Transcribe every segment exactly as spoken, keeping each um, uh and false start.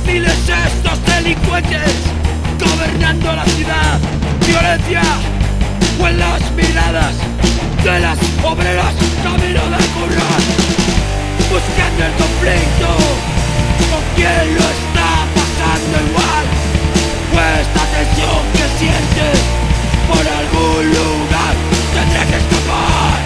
civiles estos delincuentes gobernando la ciudad. Violencia o en las miradas de las obreras camino de currar, buscando el conflicto con quien lo está pasando igual, o esta tensión que sientes por algún lugar tendré que escapar.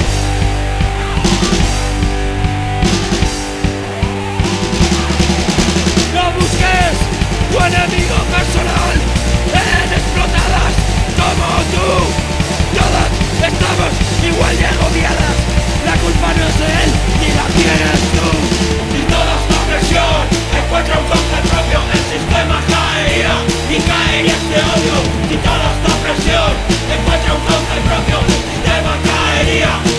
No busques tu enemigo personal en explotadas como tú. Todas estamos igual de agobiadas, la culpa no es de él ni la tienes tú. Si toda esta presión encuentra un cauce propio, el sistema caería y caería este odio. Si toda esta presión encuentra un cauce propio, el sistema caería